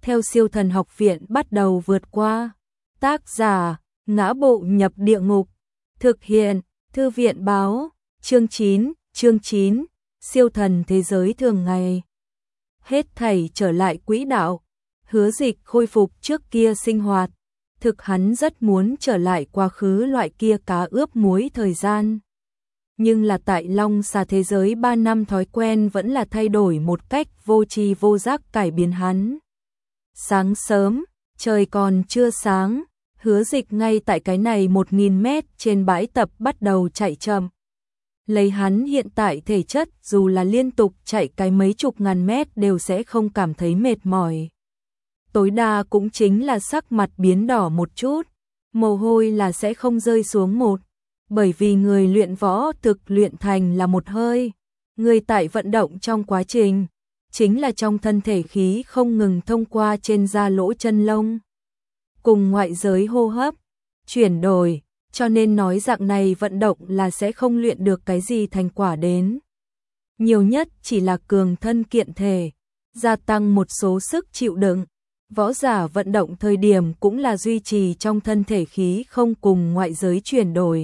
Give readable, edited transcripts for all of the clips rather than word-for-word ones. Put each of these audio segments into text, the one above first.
theo Siêu Thần Học Viện bắt đầu vượt qua. Tác giả: Ngã Bộ Nhập Địa Ngục. Thực hiện: Thư viện báo. Chương 9, Siêu thần thế giới thường ngày. Hết thảy trở lại quỹ đạo. Hứa Dịch khôi phục trước kia sinh hoạt. Thực hắn rất muốn trở lại quá khứ loại kia cá ướp muối thời gian. Nhưng là tại Long Xà thế giới 3 năm thói quen vẫn là thay đổi một cách vô tri vô giác cải biến hắn. Sáng sớm, trời còn chưa sáng, Hứa Dịch ngay tại cái này 1000 mét trên bãi tập bắt đầu chạy chậm. Lấy hắn hiện tại thể chất, dù là liên tục chạy cái mấy chục ngàn mét đều sẽ không cảm thấy mệt mỏi. Tối đa cũng chính là sắc mặt biến đỏ một chút, mồ hôi là sẽ không rơi xuống một, bởi vì người luyện võ thực luyện thành là một hơi. Người tại vận động trong quá trình, chính là trong thân thể khí không ngừng thông qua trên da lỗ chân lông, cùng ngoại giới hô hấp, chuyển đổi, cho nên nói dạng này vận động là sẽ không luyện được cái gì thành quả đến. Nhiều nhất chỉ là cường thân kiện thể, gia tăng một số sức chịu đựng. Võ giả vận động thời điểm cũng là duy trì trong thân thể khí không cùng ngoại giới chuyển đổi.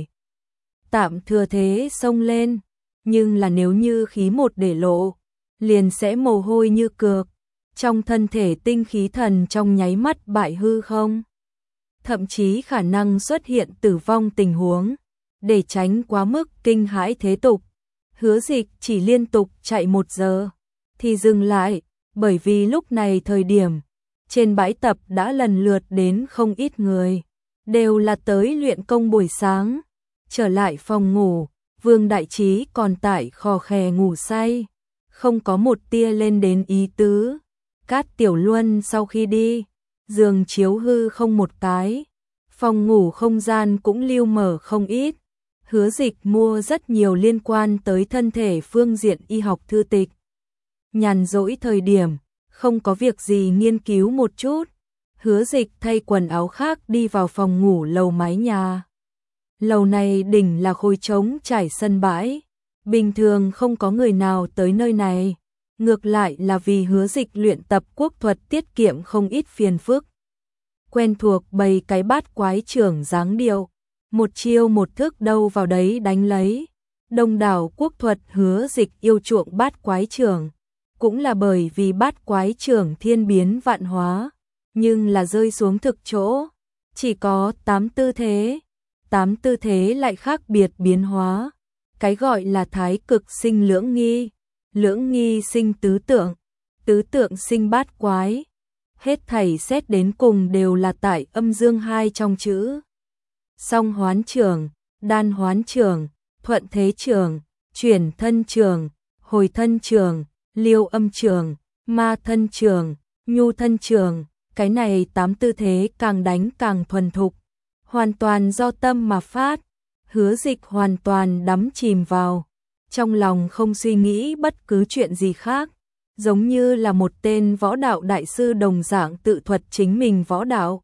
Tạm thừa thế xông lên, nhưng là nếu như khí một để lộ, liền sẽ mồ hôi như cược, trong thân thể tinh khí thần trong nháy mắt bại hư không. Thậm chí khả năng xuất hiện tử vong tình huống, để tránh quá mức kinh hãi thế tục. Hứa Dịch chỉ liên tục chạy 1 giờ, thì dừng lại, bởi vì lúc này thời điểm, trên bãi tập đã lần lượt đến không ít người, đều là tới luyện công buổi sáng. Trở lại phòng ngủ, Vương Đại Trí còn tại khò khè ngủ say, không có một tia lên đến ý tứ. Cát Tiểu Luân sau khi đi, giường chiếu hư không một cái, phòng ngủ không gian cũng lưu mở không ít. Hứa Dịch mua rất nhiều liên quan tới thân thể phương diện y học thư tịch. Nhàn rỗi thời điểm, không có việc gì nghiên cứu một chút, Hứa Dịch thay quần áo khác đi vào phòng ngủ lầu mái nhà. Lầu này đỉnh là khối trống trải sân bãi, bình thường không có người nào tới nơi này, ngược lại là vì Hứa Dịch luyện tập quốc thuật tiết kiệm không ít phiền phức. Quen thuộc bày cái bát quái trưởng dáng điệu, một chiêu một thức đâu vào đấy đánh lấy. Đông đảo quốc thuật Hứa Dịch yêu chuộng bát quái trưởng, cũng là bởi vì bát quái trưởng thiên biến vạn hóa, nhưng là rơi xuống thực chỗ, chỉ có 8 tư thế. 8 tư thế lại khác biệt biến hóa. Cái gọi là thái cực sinh lưỡng nghi, lưỡng nghi sinh tứ tượng, tứ tượng sinh bát quái. Hết thảy xét đến cùng đều là tại âm dương hai trong chữ. Song hoán trưởng, đan hoán trưởng, thuận thế trưởng, chuyển thân trưởng, hồi thân trưởng, liêu âm trưởng, ma thân trưởng, nhu thân trưởng. Cái này 8 tư thế càng đánh càng thuần thục, hoàn toàn do tâm mà phát. Hứa Dịch hoàn toàn đắm chìm vào, trong lòng không suy nghĩ bất cứ chuyện gì khác, giống như là một tên võ đạo đại sư đồng dạng tự thuật chính mình võ đạo.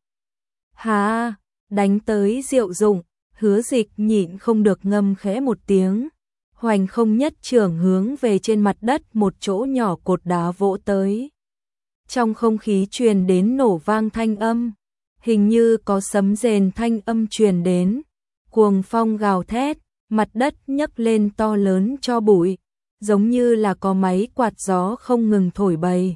Hà, đánh tới diệu dụng, Hứa Dịch nhịn không được ngâm khẽ một tiếng, hoành không nhất trưởng hướng về trên mặt đất một chỗ nhỏ cột đá vỗ tới. Trong không khí truyền đến nổ vang thanh âm, hình như có sấm rền thanh âm truyền đến, cuồng phong gào thét, mặt đất nhấc lên to lớn cho bụi, giống như là có máy quạt gió không ngừng thổi bầy.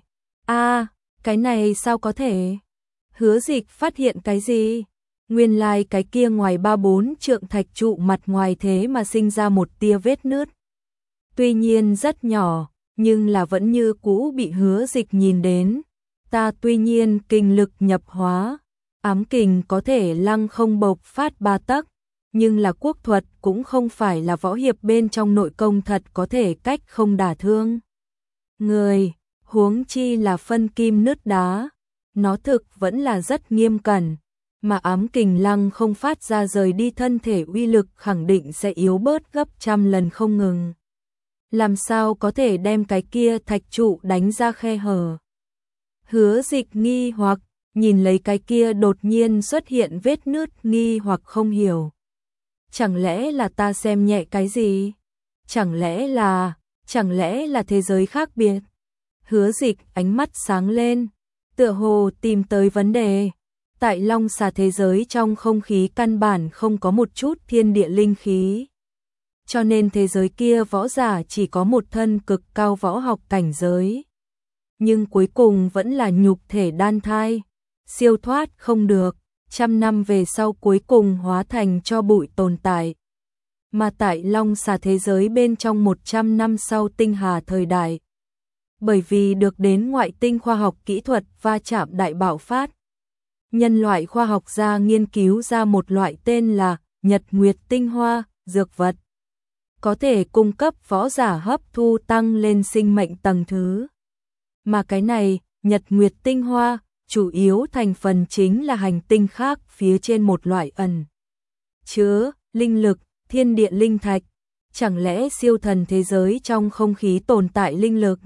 Cái này sao có thể? Hứa Dịch phát hiện cái gì? Nguyên lai cái kia ngoài 3-4 trượng thạch trụ mặt ngoài thế mà sinh ra một tia vết nứt. Tuy nhiên rất nhỏ, nhưng là vẫn như cũ bị Hứa Dịch nhìn đến. Ta tuy nhiên kinh lực nhập hóa, ám kình có thể lăng không bộc phát 3 tấc, nhưng là quốc thuật cũng không phải là võ hiệp bên trong nội công thật có thể cách không đả thương người, huống chi là phân kim nứt đá, nó thực vẫn là rất nghiêm cẩn, mà ám kình lăng không phát ra rời đi thân thể uy lực khẳng định sẽ yếu bớt gấp trăm lần không ngừng. Làm sao có thể đem cái kia thạch trụ đánh ra khe hở? Hứa Dịch nghi hoặc, nhìn lấy cái kia đột nhiên xuất hiện vết nứt, nghi hoặc không hiểu. Chẳng lẽ là ta xem nhẹ cái gì? Chẳng lẽ là thế giới khác biệt? Hứa Dịch ánh mắt sáng lên, tựa hồ tìm tới vấn đề. Tại Long Xà thế giới trong không khí căn bản không có một chút thiên địa linh khí. Cho nên thế giới kia võ giả chỉ có một thân cực cao võ học cảnh giới. Nhưng cuối cùng vẫn là nhục thể đan thai, siêu thoát không được, 100 năm về sau cuối cùng hóa thành cho bụi tồn tại. Mà tại Long Xà thế giới bên trong 100 năm sau tinh hà thời đại. Bởi vì được đến ngoại tinh khoa học kỹ thuật va chạm đại bạo phát. Nhân loại khoa học gia nghiên cứu ra một loại tên là Nhật Nguyệt Tinh Hoa, dược vật. Có thể cung cấp võ giả hấp thu tăng lên sinh mệnh tầng thứ. Mà cái này, Nhật Nguyệt Tinh Hoa, chủ yếu thành phần chính là hành tinh khác phía trên một loại ẩn chứa linh lực, thiên địa linh thạch. Chẳng lẽ siêu thần thế giới trong không khí tồn tại linh lực?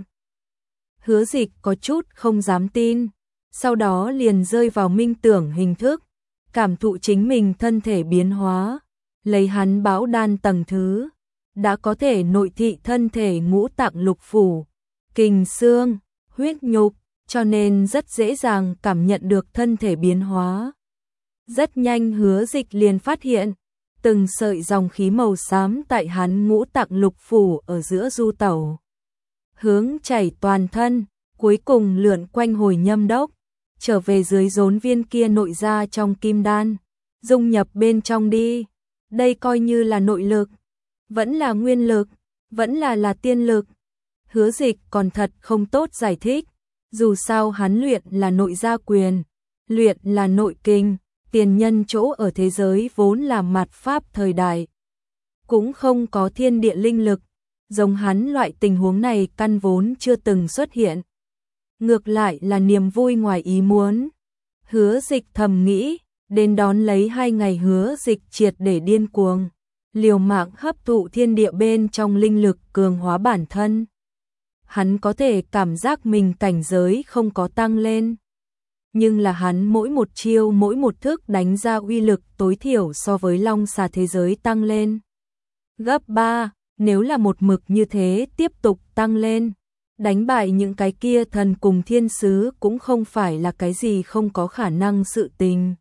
Hứa Dịch có chút không dám tin, sau đó liền rơi vào minh tưởng hình thức, cảm thụ chính mình thân thể biến hóa, lấy hắn bão đan tầng thứ, đã có thể nội thị thân thể ngũ tạng lục phủ, kình xương, huyết nhục, cho nên rất dễ dàng cảm nhận được thân thể biến hóa. Rất nhanh Hứa Dịch liền phát hiện, từng sợi dòng khí màu xám tại hắn ngũ tạng lục phủ ở giữa du tẩu, hướng chảy toàn thân, cuối cùng lượn quanh hồi nhâm đốc, trở về dưới rốn viên kia nội ra trong kim đan, dung nhập bên trong đi. Đây coi như là nội lực, vẫn là nguyên lực, vẫn là tiên lực. Hứa Dịch còn thật không tốt giải thích, dù sao hắn luyện là nội gia quyền, luyện là nội kinh, tiền nhân chỗ ở thế giới vốn là mạt pháp thời đại, cũng không có thiên địa linh lực, giống hắn loại tình huống này căn vốn chưa từng xuất hiện. Ngược lại là niềm vui ngoài ý muốn. Hứa Dịch thầm nghĩ, đến đón lấy 2 ngày Hứa Dịch triệt để điên cuồng, liều mạng hấp thụ thiên địa bên trong linh lực cường hóa bản thân. Hắn có thể cảm giác mình cảnh giới không có tăng lên, nhưng là hắn mỗi một chiêu mỗi một thức đánh ra uy lực tối thiểu so với Long Xà thế giới tăng lên gấp 3, nếu là một mực như thế tiếp tục tăng lên, đánh bại những cái kia thần cùng thiên sứ cũng không phải là cái gì không có khả năng sự tình.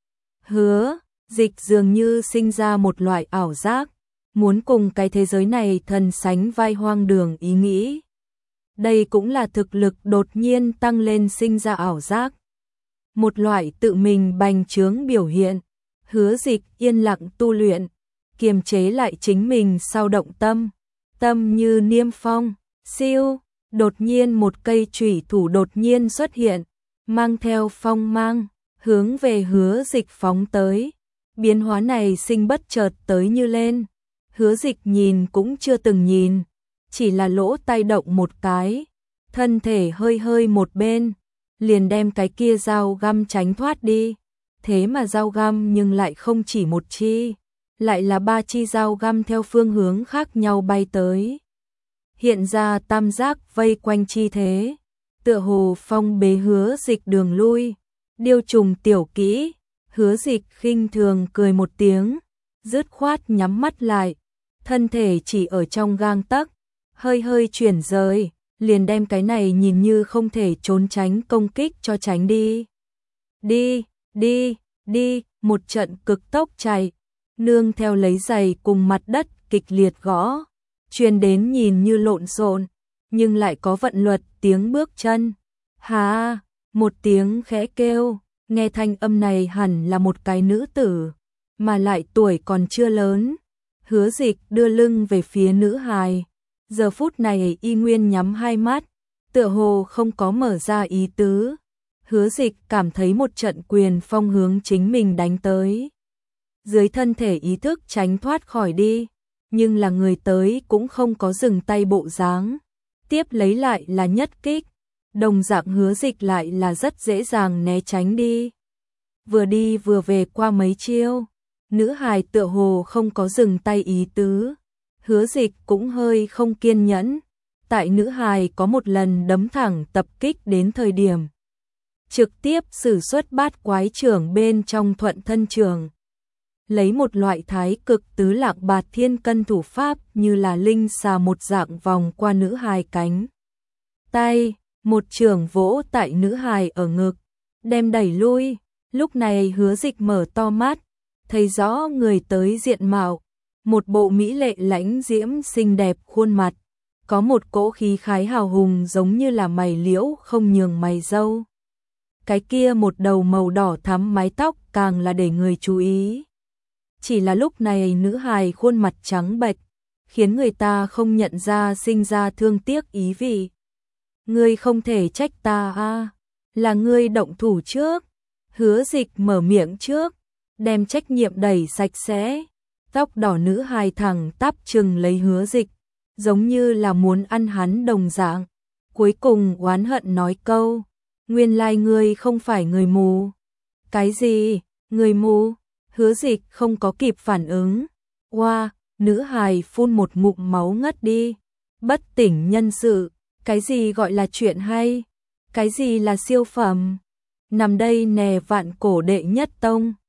Hứa Dịch dường như sinh ra một loại ảo giác, muốn cùng cái thế giới này thần sánh vai hoang đường ý nghĩ. Đây cũng là thực lực đột nhiên tăng lên sinh ra ảo giác. Một loại tự mình bành trướng biểu hiện. Hứa Dịch yên lặng tu luyện, kiềm chế lại chính mình sao động tâm. Tâm như niêm phong, siêu, đột nhiên một cây chủy thủ đột nhiên xuất hiện, mang theo phong mang, hướng về Hứa Dịch phóng tới. Biến hóa này sinh bất chợt tới như lên. Hứa Dịch nhìn cũng chưa từng nhìn, chỉ là lỗ tai động một cái, thân thể hơi hơi một bên, liền đem cái kia dao găm tránh thoát đi. Thế mà dao găm nhưng lại không chỉ một chi, lại là 3 chi dao găm theo phương hướng khác nhau bay tới. Hiện ra tam giác vây quanh chi thế, tựa hồ phong bế Hứa Dịch đường lui. Điêu trùng tiểu kỹ. Hứa Dịch khinh thường cười một tiếng, dứt khoát nhắm mắt lại, thân thể chỉ ở trong gang tấc, hơi hơi chuyển rời, liền đem cái này nhìn như không thể trốn tránh công kích cho tránh đi. Đi, một trận cực tốc chạy, nương theo lấy giày cùng mặt đất kịch liệt gõ, truyền đến nhìn như lộn xộn, nhưng lại có vận luật tiếng bước chân. Hà, một tiếng khẽ kêu, nghe thanh âm này hẳn là một cái nữ tử, mà lại tuổi còn chưa lớn. Hứa Dịch đưa lưng về phía nữ hài, giờ phút này y nguyên nhắm hai mắt, tựa hồ không có mở ra ý tứ. Hứa Dịch cảm thấy một trận quyền phong hướng chính mình đánh tới. Dưới thân thể ý thức tránh thoát khỏi đi, nhưng là người tới cũng không có dừng tay bộ dáng, tiếp lấy lại là nhất kích. Đồng dạng Hứa Dịch lại là rất dễ dàng né tránh đi. Vừa đi vừa về qua mấy chiêu, nữ hài tựa hồ không có dừng tay ý tứ. Hứa Dịch cũng hơi không kiên nhẫn. Tại nữ hài có một lần đấm thẳng tập kích đến thời điểm, trực tiếp sử xuất bát quái trưởng bên trong thuận thân trường. Lấy một loại thái cực tứ lạc bạt thiên cân thủ pháp như là linh xà một dạng vòng qua nữ hài cánh tay. một chưởng vỗ tại nữ hài ở ngực, đem đẩy lui. Lúc này Hứa Dịch mở to mắt, thấy rõ người tới diện mạo, một bộ mỹ lệ lãnh diễm xinh đẹp khuôn mặt, có một cỗ khí khái hào hùng giống như là mày liễu không nhường mày râu. Cái kia một đầu màu đỏ thắm mái tóc càng là để người chú ý. Chỉ là lúc này nữ hài khuôn mặt trắng bệch, khiến người ta không nhận ra, sinh ra thương tiếc ý vị. Ngươi không thể trách ta a, là ngươi động thủ trước. Hứa Dịch mở miệng trước, đem trách nhiệm đẩy sạch sẽ. Tóc đỏ nữ hài thẳng tắp chừng lấy Hứa Dịch, giống như là muốn ăn hắn đồng dạng. Cuối cùng oán hận nói câu, nguyên lai ngươi không phải người mù. Cái gì? Người mù? Hứa Dịch không có kịp phản ứng. Oa, nữ hài phun một ngụm máu ngất đi. Bất tỉnh nhân sự, cái gì gọi là chuyện hay? Cái gì là siêu phẩm? Nằm đây nè vạn cổ đệ nhất tông.